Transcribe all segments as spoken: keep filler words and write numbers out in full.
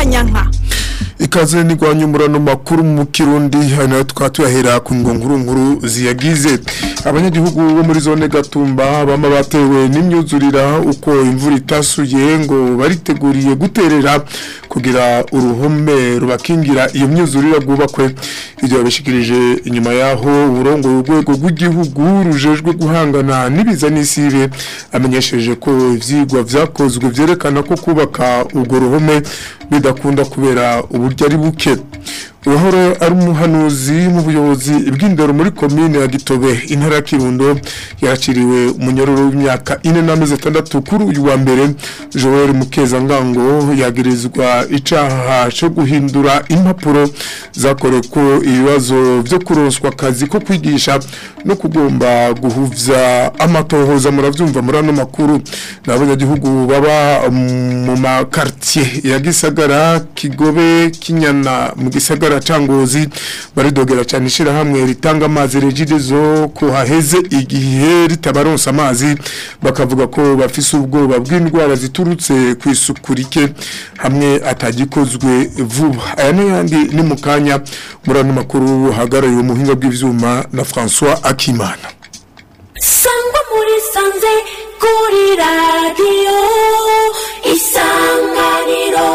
kanyanka. Ikaze ni gwanyumurano makuru mu Kirundi hano twatuyahera ku ngonguru nkuru ziyagize abanyagihugu bo muri zone Gatumba bama batewe n'imyuzurira uko imvura itasuye ngo bariteguriye guterera kugira uruhome rubakingira iyo myuzurira gubakwe ibyo bashikirije inyuma yaho uburongo urwego rw'igihugu rujejwe guhangana n'ibiza n'isibe amenyesheje ko ivyigwa vyakozwe vyerekana ko kubaka urwo ruhome bidakunda kubera uburyo ari buke uhoro ari umuhanuzi mu buyobozi bw'indero muri commune ya Gitobe intara ya Kirundo yaraciriwe umunyororo w'imyaka ine n'amezi atandatu kuri uyu wa mbere Joel Mukeza Ngango yagirizwa icaha cyo guhindura impapuro zakore ko ibibazo byo kuronswa akazi ko kwigisha no kugomba guhuvya amatohoza muravyumva muri ano makuru n'abanyagihugu baba mu ma quartier ya Gisagara Kigobe Kinyana mu Gisagara Changozi baridogera cyane ishira hamwe ritanga amazi regidezo ko haheze igihe ritabaronsa amazi bakavuga ko bafise ubwoba bw'indwara ziturutse kwisukurike hamwe atagikozwe vuba aya n'ayandi ni mukanya murano makuru hagaraye umuhinga bw'ivyuma na François Akimana Sangwa muri sanze kuri radio Isanganiro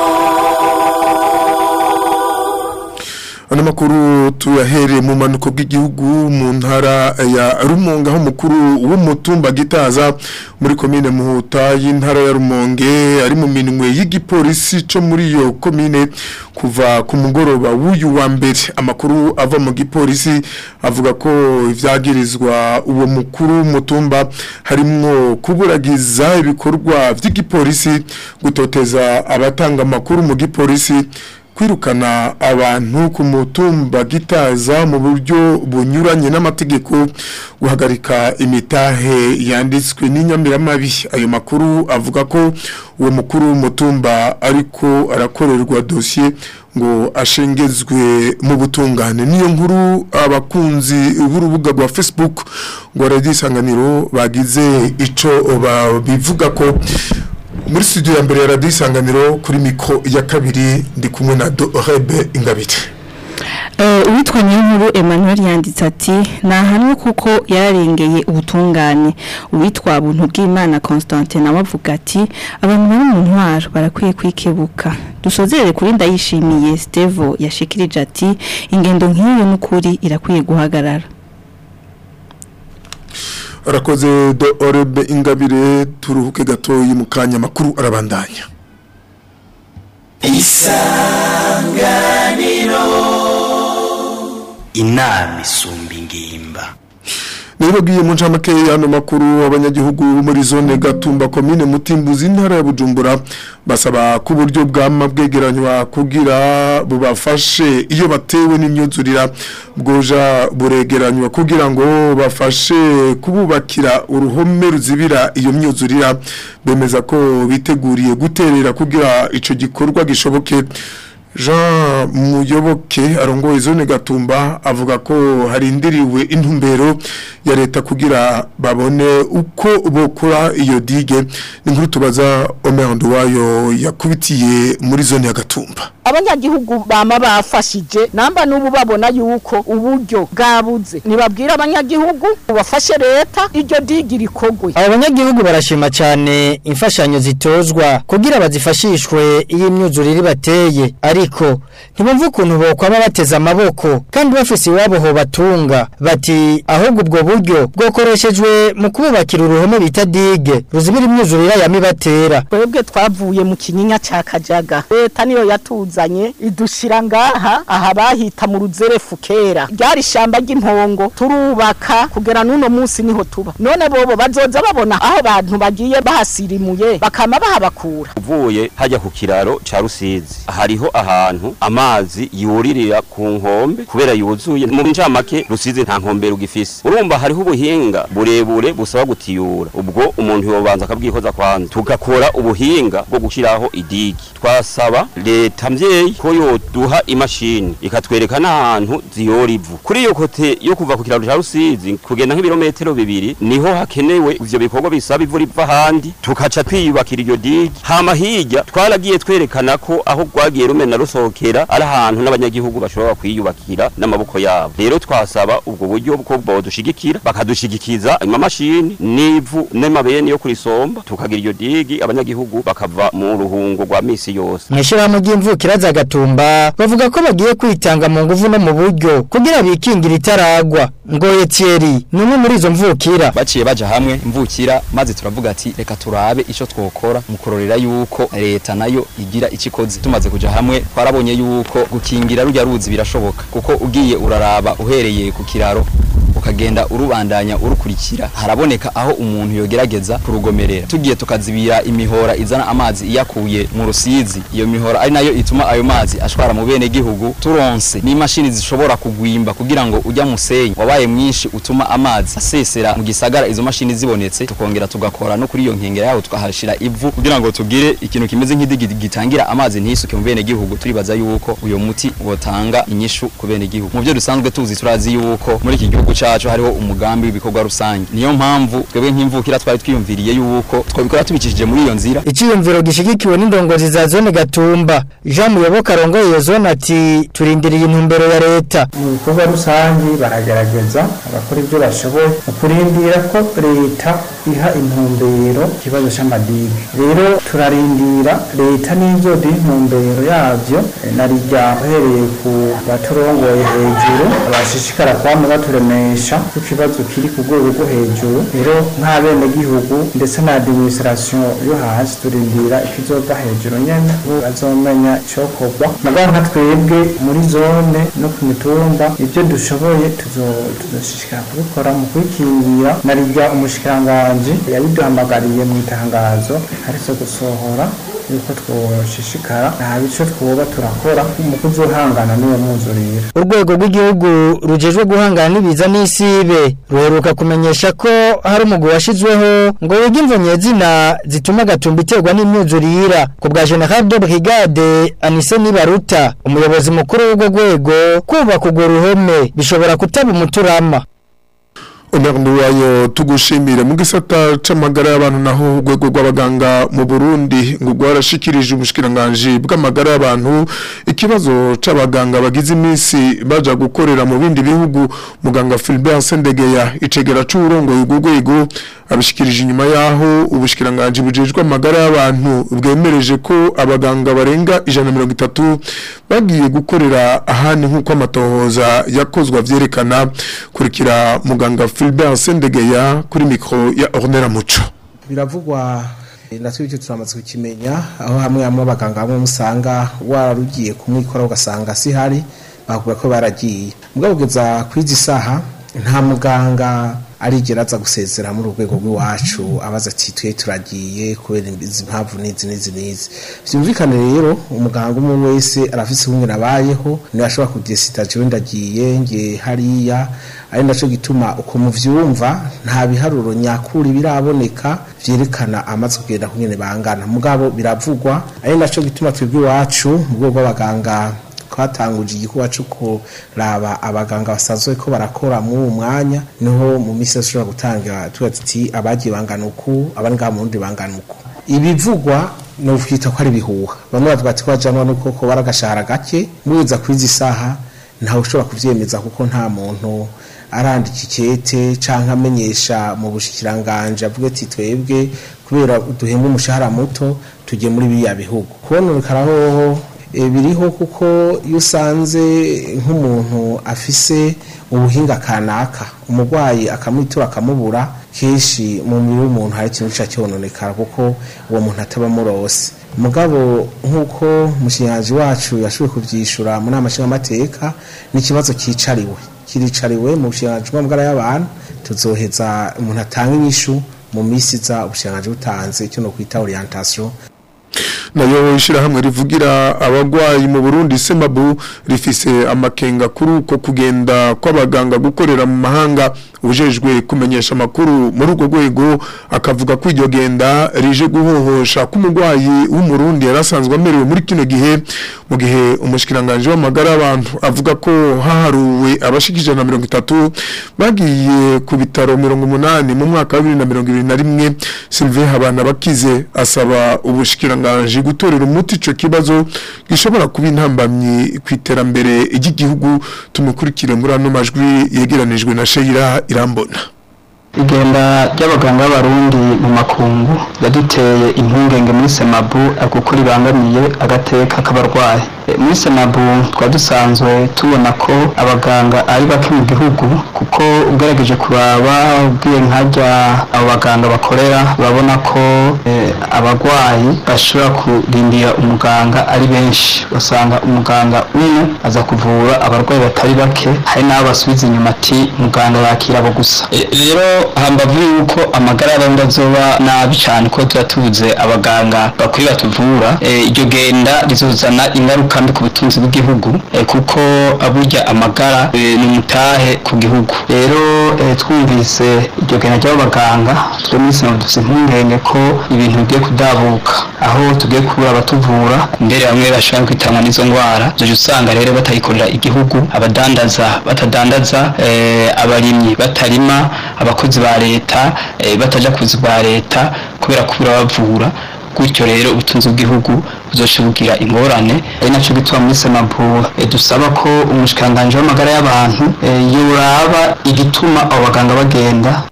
Ana makuru tuyahere mu manuko bw'igihugu mu ntara ya Rumonge aho mukuru w'umutumba Gitaza muri commune Muhuta y'intara ya Rumonge ari mu minwe y'igipolisi cyo muri iyo commune kuva ku mugoroba w'uyu wa mbere amakuru ava mu gipolisi avuga ko ivyagirizwa uwo mukuru w'umutumba harimwo kuburagiza ibikorwa by'igipolisi gutoteza abatanga amakuru mu gipolisi kwirukana abantu ku mutumba Gitaza mu buryo bunyuranye n'amategeko guhagarika imitahe yanditswe n'inyamiramabi ayo makuru avuga ko uwo mukuru w'umutumba ariko arakorerwa dossier ngo ashengezwe mu butungane niyo nkuru abakunzi b'urubuga rwa Facebook ngo Radio Isanganiro bagize ico bivuga ko muri studio ya mbere ya Radio Isanganiro kuri mikro ya kabiri ndi kumwe na Dorebe Ingabire. Eh uwitwa Nyinkuru Emmanuel yanditse ati nahanwe kuko yararengeye ubutungane uwitwa buntu bw'Imana Constantin nabavuga ati abantu bari mu ntwaro barakwiye kwikebuka dusozere kuri ndayishimiye Stevo yashikirije ati ingendo nk'iyo n'ukuri irakwiye guhagarara. Arakoze Dorebe Ingabire turuhuke gatoyi mu kanya makuru arabandanya. Isanganiro inama isumba ingimba. Nibagiye mu ncamake y'ano makuru abanyagihugu muri zone Gatumba commune Mutimbuzi intara ya Bujumbura basaba ku buryo bwama bwegeranywa kugira bubafashe iyo batewe n'imyuzurira bwoja buregeranywa kugira ngo bafashe kububakira uruhome ruzibira iyo myuzurira bemeza ko biteguriye guterera kugira ico gikorwa gishoboke. Jean Muyoboke arongoye zone Gatumba avuga ko harindiriwe intumbero ya leta kugira babone uko bokora iyo dige n'inkuru tubaza Omer Nduwayo yakubitiye muri zone ya Gatumba. Abanyagihugu bama bafashije namba n'ubu babona yuko uburyo bwabuze nibabwira abanyagihugu bafashe leta iryo digi rikogwe. Abanyagihugu barashima cyane imfashanyo zitozwa kugira bazifashishwe iyi myuzurire bateye ariko ntibumva ukuntu bokwaba bateza amaboko kandi bafise iwabo ho batunga bati ahubwo ubwo buryo bwokoreshejwe mu kubakira uruhome bita dige ruzibira imyuzurire yamibatera. Twebwe twavuye mu kinyinya ca Kajaga leta niyo yatuzanye idushira ngaha aha bahita mu ruzerefu kera ryari shamba ry'impongo turubaka kugera nuno munsi niho tuba none bobo bazoza babona aho abantu bagiye bahasirimuye bakama bahabakura uvuye hajya ku kiraro ca Rusizi hariho aha ahantu amazi yuririra ku nkombe kubera yuzuye mu ncamake Rusizi nta nkombe rugifise urumva hariho ubuhinga burebure busaba gutiyura ubwo umuntu yobanza akabwikoza kwanza tugakora ubuhinga bwo gushiraho idigi twasaba leta mvyeyi ko yoduha imashini ikatwereka n'ahantu ziyora ivu kuri iyo kote yo kuva ku kiraro ca Rusizi kugenda nk'ibirometero bibiri niho hakenewe ivyo bikorwa bisaba ivu riva handi tukaca twiyubakira iryo digi hama hirya twaragiye twerekana ko aho gwagiye rumena rusokera ari ahantu n'abanyagihugu bashobora kwiyubakira n'amaboko yabo rero twasaba ubwo buryo bwo bodushigikira bakadushigikiza imamashini n'ivu n'amabeni yo kurisomba tukagira iryo digi abanyagihugu bakava mu ruhungo rwa misi yose mwishira mu gimvukira za Gatumba bavuga ko bagiye kwitanga mu nguvu no mu buryo kugira bikingira itaragwa ngoye Thierry numwe muri izo mvukira baciye baja hamwe mvukira maze turavuga ati reka turabe ico twokora mu kurorera yuko leta nayo igira ikikoze tumaze kuja hamwe twarabonye yuko gukingira rujya ruzi birashoboka kuko ugiye uraraba uhereye ku kiraro ukagenda urubandanya urukurikira haraboneka aho umuntu yogerageza kurugomerera tugiye tukazibira imihora izana amazi iyakuye mu Rusizi iyo mihora ari nayo ituma ayo mazi ashwara mu bene gihugu turonse ni mashini zishobora kugwimba kugira ngo ujya musenyi wabaye mwinshi utuma amazi asesera mu gisagara izo mashini zibonetse tukongera tugakora no kuri iyo nkengera yaho tukahashira ivu kugira ngo tugire ikintu kimeze nk'idigi gitangira amazi ntisuke mu bene gihugu turibaza yuko uyo muti wotanga inyishu ku bene gihugu mu byo dusanzwe tuzi turazi yuko muri iki gihugu cacu hariho umugambi w'ibikorwa rusange niyo mpamvu twebwe nk'imvukira twari twiyumviriye yuko twabikora tubikishije muri iyo nzira ikiyumviro gishigikiwe n'indongozi za zone Gatumba Jean Muyoboka arongoye iyo zone ati turindiriye intumbero ya leta mu bikorwa rusange baragerageza abakora ibyo bashoboye ukurindira ko leta iha intumbero kibazo cy'amadigi rero turarindira leta n'ivyo di intumbero yavyo narijya uhereye ku baturongoye hejuru abashishikara kwama baturemesha ikibazo kiri ku rwego rwo hejuru rero nta bene gihugu ndetse na administration yo hasi turindira ikizova hejuru nyene azomenya cyokorwa mugabo nka twebwe muri zone no ku mitumba ibyo dushoboye tuzoshishikara kubikora mu kwikingira narijya umushikiranganje yabiduhamagariye mu itangazo arizo gusohora yuko twoshishikara nta bico twoba turakora mu kuzohangana n'uwo muzurira urwego rw'igihugu rujejwe guhangana n'ibiza n'isibe ruheruka kumenyesha ko hari umugwi washizweho ngo wige imvonyezina zituma Gatumba iterwa n'imyuzurira ku bwa General de Brigade Anise Nibaruta umuyobozi mukuru w'urwo rwego kubaka urwo ruhome bishobora kutaba umuturama Omerndo wayo tugushimire mu gisata c'amagara y'abantu naho urwego rw'abaganga mu Burundi ngo rwarashikirije umushikiranganje bw'amagara y'abantu ikibazo c'abaganga bagize iminsi baja gukorera mu bindi bihugu muganga Philbert Sendegeya icegera c'urongo y'urwego abishikirije inyuma yaho ubushikiranganje bujejwe amagara y'abantu bwemereje ko abaganga barenga ijana na mirongo itatu bagiye gukorera ahandi nk'uko amatohoza yakozwe avyerekana kurikira muganga Philbert Sendegeya kuri mikro ya Ornera Muco biravugwa natwe icyo turamaze kukimenya aho hamwe hamwe abaganga bamwe musanga wararugiye kumwikora ugasanga si hari bavuga ko baragiye mugabo kugeza kwizi saha nta muganga arigeraza gusezera muri urwego rw'iwacu abaza ati twe turagiye kubera izi mpamvu n'izi n'izi n'izi byumvikane rero umuganga umwe wese arafise umwe nabayeho niwe ashobora kudesita je ndagiye nge hariya ari naco gituma uko muvyumva nta biharuro nyakuri biraboneka vyerekana amaze kugenda kunyene bangana mugabo biravugwa ari naco gituma twebwe iwacu mu rwego rw'abaganga twatanguje igikorwa cyo kuraba abaganga basanzwe ko barakora mu mwanya niho mu misi ashobora gutanga tuati abagiye bangana uku abanga mu ndi bangana uku ibivugwa no kwita ko ari bihuha bamwe bavuga ati kwajamwa nuko ko baragashara gake muza kwiza isaha nta ushobora kuvyemeza kuko nta muntu arandika ikete canka amenyesha mu bushikiranganje avuga ati twebwe kubera duhemba umushahara muto tujye muri biya bihugu kubonekaraho E, biriho kuko iyo usanze nk'umuntu afise ubuhinga kanaka umurwayi akamwitura akamubura kenshi mu mubiri w'umuntu hari ikintu cyononekara kuko uwo muntu ataba murose mugabo nk'uko mushinyaji wacu yashoboye kuvyishura mu nama nshingamateka n'ikibazo kicariwe kiricariwe mu bushinyaji bw'amagara y'abantu tuzoheza umuntu atanga inyishu mu misi za ubushinyaji butanze cyo no kwita orientation nayo ishirahamwe rivugira abagwayi mu Burundi Semabu rifise amakenga kuri uko kugenda kw'abaganga gukorera mu mahanga ujejwe kumenyesha makuru muri urwo rwego akavuga ko iryo genda rije guhohosha k'umugwayi w'umurundi yarasanzwe amerewe muri kino gihe mu gihe umushikiranganje w'amagara y'abantu avuga ko haharuwe abashikije na mirongo itatu bagiye ku bitaro mirongo umunani mu mwaka wa bibiri na mirongo ibiri na rimwe. Sylvain Habana bakize asaba ubushikiranganje gutorera umuti ico kibazo gishobora kuba intambamyi kwiterambere ry'igihugu. Tumukurikire muri ano majwi yegeranijwe na Sheira Irambona. Igenda ry'abaganga b'abarundi mu makungu yaduteye impungenge muri Semabu kuko ribangamiye agateka k'abarwayi. Muri Semabu twadusanzwe tubona ko abaganga ari bake mu gihugu kuko ugerageje kuraba ubwiye nkajya abo baganga bakorera babona ko eh, abarwayi bashobora kurindira umuganga ari benshi. Usanga umuganga umwe aza kuvura abarwayi batari bake, hari n'abo basubiza inyuma ati muganga yakira abo gusa. Rero hambavu yuko amagara y'abantu azoba nabi cyane ko turatuze abaganga bakuri batuvura, iryo genda rizozana ingaruka mbi ku butunzi bw'igihugu kuko aburya amagara ni umutahe ku gihugu. Rero twumvise iryo genda ry'abaganga turi muri Semabu dufise impungenge ko ibintu bigiye kudabuka, aho tugiye kubura abatuvura mbere bamwe bashobora kwitangwa n'izo ndwara. Zoje usanga rero batayikorera igihugu, abadandaza batadandaza, abarimyi batarima, abakozi ba leta bataja kuzi bwa leta kubera kubura bavura. Gutyo rero ubutunzi bw'igihugu buzoshibugira ingorane. Ari naco gituma muri Semabu dusaba ko umushikanganje w'amagara y'abantu yoraba igituma abo baganga bagenda.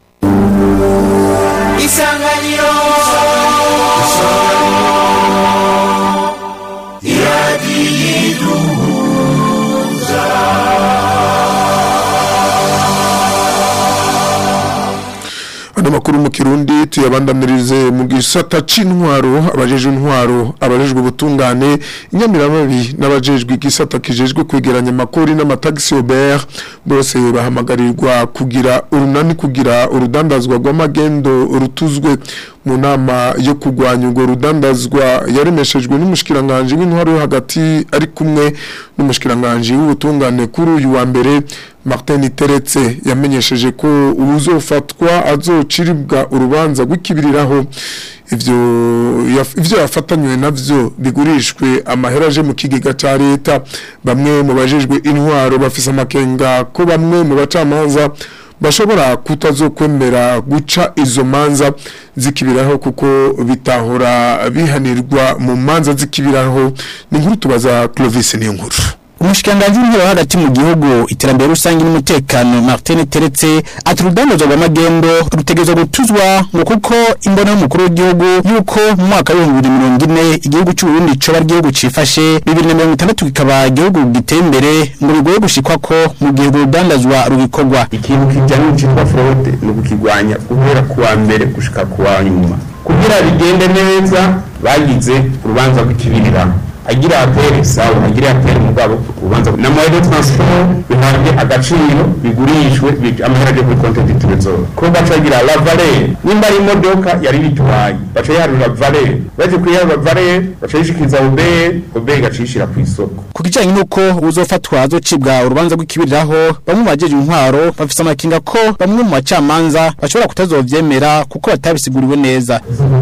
Isanganiro makuru mu Kirundi tuyabandanirize mu gisata c'intwaro. Abajejwe intwaro, abajejwe ubutungane, inyamiramabi n'abajejwe igisata kijejwe kwegeranya amakori n'amatagisi Aubert bose bahamagarirwa kugira urunani kugira urudandazwa rw'amagendo rutuzwe. Mu nama yo kugwanya urwo rudandazwa yaremeshejwe n'umushikiranganje w'intwaro yo hagati ari kumwe n'umushikiranganje w'ubutungane kuri uyu wa mbere. Martin Teretse yamenyesheje ko uzofatwa azociribwa urubanza gwikibiriraho ivyo ivyo yafatanywe navyo bigurishwe amaheraje mu kigega ca leta. Bamwe mu bajejwe intwaro bafise amakenga ko bamwe mu bacamanza bashobora kutazokwemera guca izo manza zikibiraho kuko bitahora bihanirwa mu manza zikibiraho. Ni nkuru tubaza Clovis niyo nkuru. Umushikanganje w'intwaro hagati mu gihugu iterambere rusangi n'umutekano Martin Teretse aturudandaza rw'amagendo rutegerezwa gutuzwa ngo kuko imbona y'umukuru w'igihugu yuko mu mwaka wa bibiri na mirongo ine igihugu cy'u Burundi coba igihugu cifashe bibiri na mirongo itandatu kikaba igihugu giteye imbere ngo bigoye gushikwa ko mu gihe urudandazwa rubikorwa. Ikintu kijanye n'icitwa fraude no kukigwanya guhera kuwa mbere gushika kuwa nyuma kugira bigende neza bagize urubanza rw'ikibirira agira apere sawa agira apere mugabo ubanza na moyo transfer bihabye agaciro bigurishwe amaheraje kuri content trezor ko bacagira la valeur nimba imodoka yari bitwaye baca yarura valeur baje kuyarura valeur bacayishikiza ube ube gacishira ku isoko. Ku kijanye nuko uzofatwa azocibwa urubanza rw'ikibiriraho bamwe bajeje intwaro bafise amakinga ko bamwe mu bacamanza bashobora kutazovyemera kuko batabisiguriwe neza.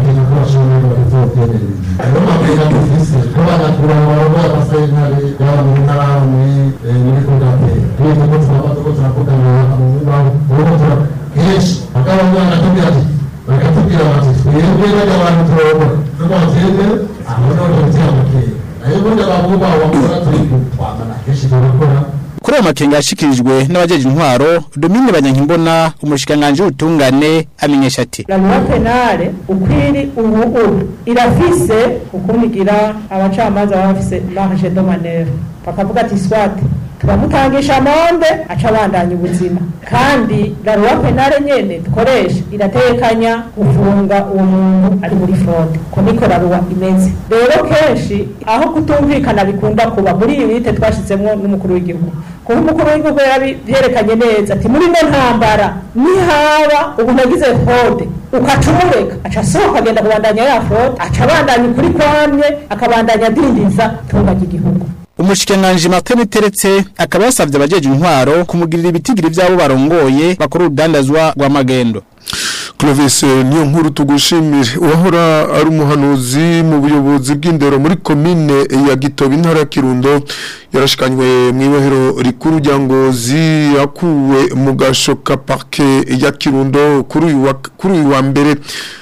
Kuri amakenga yashikirijwe n'abajeje intwaro Domine Banyankimbona umushikanganje w'ubutungane amenyesha ati la loi penale ukwiri ubu irafise ukumigira abacamanza bafise marge de manœuvre bakavuga ati swat turamutangisha amande aca abandanya ubuzima kandi garuwa penale nyene dukoresha iratekanya gufunga uwo muntu ari muri fraude ko niko garuwa imeze rero kenshi aho kutumvikana bikunda kuba muri iyi bite twashizemwo n'umukuru w'igihugu kuko umukuru w'igihugu yabyerekanye neza ati muri no ntambara nihaba ubu nagize fraude ukacumureka aca sohoka agenda kubandanya ya fraude aca abandanya kuri kwamye akabandanya dindiza tunga igihugu. Umushikiranganji Martin Teretse akaba yasavye abajeje intwaro kumugirira ibitigiri byabo barongoye bakora urudandazwa rwa magendo. Clovis niyo nkuru tugushimire uhora ari umuhanuzi mu buyobozi bw'indero muri commune ya Gitobe intara ya Kirundo yarashikanywe mu ibohero rikuru rya Ngozi yakuwe mu gashoka parquet ya Kirundo kuri uyu kuri uyu wa mbere.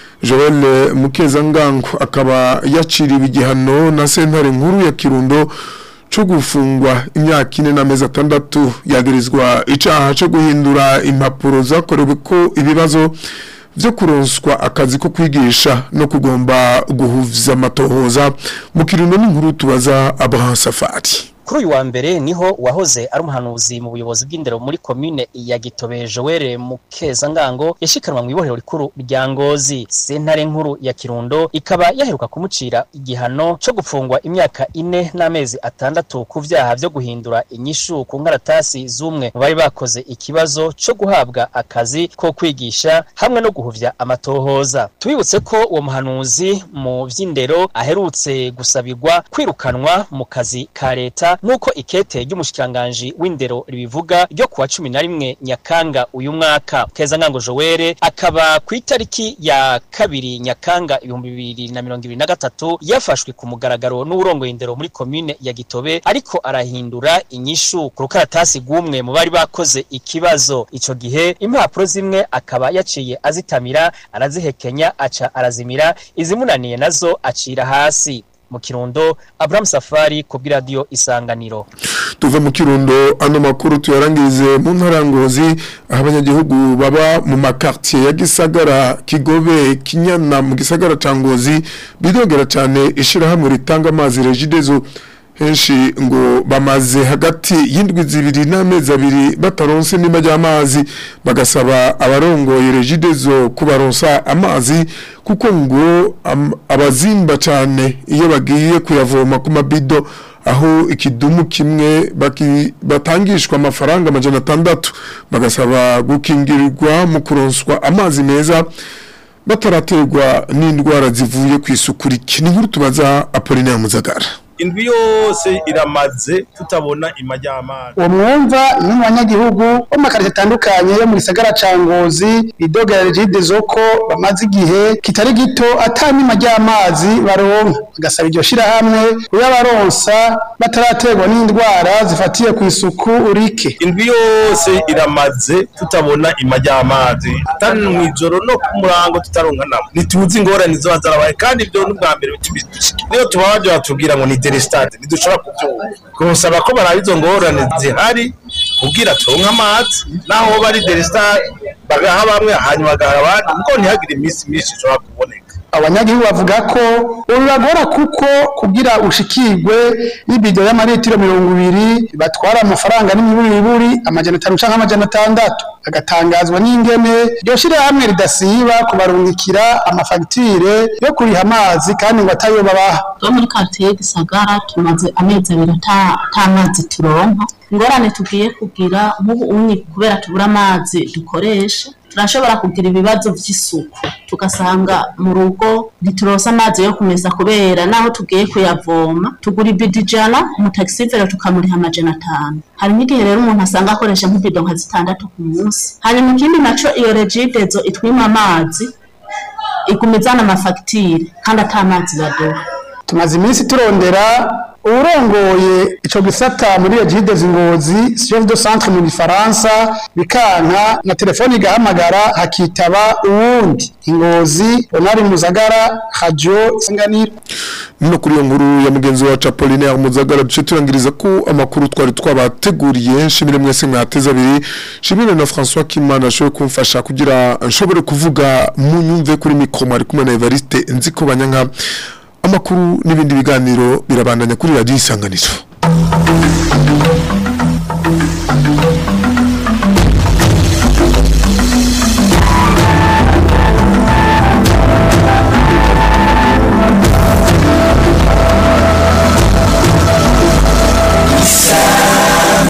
Joel Mukezangango akaba yaciriwe igihano na sentare nkuru ya Kirundo cyo gufungwa imyaka ine n'amezi atandatu yagirizwa icaha cyo guhindura impapuro zakorewe ko ibibazo byo kuronswa akazi ko kwigisha no kugomba guhuza amatohoza mu Kirundo n'inkuru tubaza Abraham Safari. Kuri uyu wa mbere niho wahoze ari umuhanuzi mu buyobozi bw'indero muri commune ya Gitobe Joel Mukezangango yashikanwa mu ibohero rikuru rya Ngozi. Sentare nkuru ya Kirundo ikaba yaheruka kumucira igihano cyo gufungwa imyaka ine n'amezi atandatu ku vyaha byo guhindura inyishu ku nkaratasi z'umwe mu bari bakoze ikibazo cyo guhabwa akazi ko kwigisha hamwe no guhuvya amatohoza. Tubibutse ko uwo muhanuzi mu vy'indero aherutse gusabirwa kwirukanwa mu kazi ka leta nuko ikete ry'umushikiranganje w'indero ribivuga ryo kuwa cumi na rimwe Nyakanga uyu mwaka. Mukezangango Joel akaba ku itariki ya kabiri Nyakanga ibihumbi bibiri na mirongo ibiri na gatatu yafashwe ku mugaragaro n'urongo indero muri commune ya Gitobe ariko arahindura inyishu ku rukaratasi gumwe mu bari bakoze ikibazo. Ico gihe impapuro zimwe akaba yaciye azitamira arazihekenya aca arazimira izimunaniye nazo acira hasi. Mu Kirundo Abraham Safari ku radio Isanganiro. Tuva mu Kirundo ano makuru tuyarangirize mu ntarangozi abanyagihugu baba mu makartier ya Gisagara Kigobe Kinyana mu Gisagara Cangozi bidogera cyane ishira hamwe ritanga amazi Regidezo henshi ngo bamaze hagati y'indwi zibiri n'amezi abiri bataronse nima y'amazi bagasaba abarongoye Regidezo kubaronsa amazi kuko ngo am, abazimba cyane iyo bagiye kuyavoma ku mabido aho ikidumu kimwe baki batangishwa amafaranga amajana atandatu bagasaba gukingirirwa mu kuronswa amazi meza bataraterwa n'indwara zivuye ku isuku riki. Ni nkuru tubaza Apollinaire Muzagara. Indwi yose iramaze tutabona imajyamazi. Uwo mwumva ni abanyagihugu bo makarite atandukanye yo mu Gisagara ca Ngozi bidogera Regidezo ko bamaze igihe kitari gito atani imajyamazi baronka agasaba iryo shira hamwe uyabaronsa bataraterwa n'indwara zifatiye ku isuku urike. Indwi yose iramaze tutabona imajyamazi atani mu ijoro no ku murango tutaronka namo nituzi ingorane zo bazarabaye kandi ibyo n'ubwa mbere bitubishike niyo tubabaje batubwira ngo ni Delestade nidushobora kubyumva kusaba ko barabizo ngorane zihari kugira turonka amazi naho bari Delestade bagaha bamwe hanyuma bagara abandi uko ntihagire iminsi myinshi ishobora kuboneka. Abanyagihugu bavuga ko uragora kuko kugira ushikirwe n'ibido y'amaritiro mirongo ibiri batwara amafaranga n'imiburi amajana atanu canke amajana atandatu agatangazwa n'ingene ryo shira hamwe ridasiba kubarungikira amafagitire yo kuriha amazi kandi ngo atayo babaha. Muri quartier Gisagara tumaze amezi abiri ata amazi turonka ingorane tugiye kugira nk'ubu unyi kubera tubura amazi dukoresha turashobora kugira ibibazo by'isuku tugasanga mu rugo ntiturosa amazi yo kumesa kubera naho tugiye kuyavoma tugura ibidijana mu taxivero tukamuriha amajana atanu. Hari n'igihe rero umuntu asanga akoresha nk'ibido nka zitandatu ku munsi. Hari mu kindi naco iyo Regidezo itwima amazi igumizana amafagitire kandi atamazi baduha. Tumaze iminsi turondera urongoye ico gisata muri Regidezo Ngozi chef de centre mu Faransa bikanka na telefoni gahamagara hakitaba uwundi Ngozi Onari Muzagara Radio Isanganiro. No kuri yo nkuru ya mugenzi wa Apollinaire Muzagara duce turangiriza ko amakuru twari twabateguriye nshimire mwese mwateza abiri nshimire na François Kimana sho kumfasha kugira nshobore kuvuga mu nyumve kuri mikro ari kumwe na Evariste Nziko Banyanka. Amakuru n'ibindi biganiro birabandanya kuri Radio Isanganiro.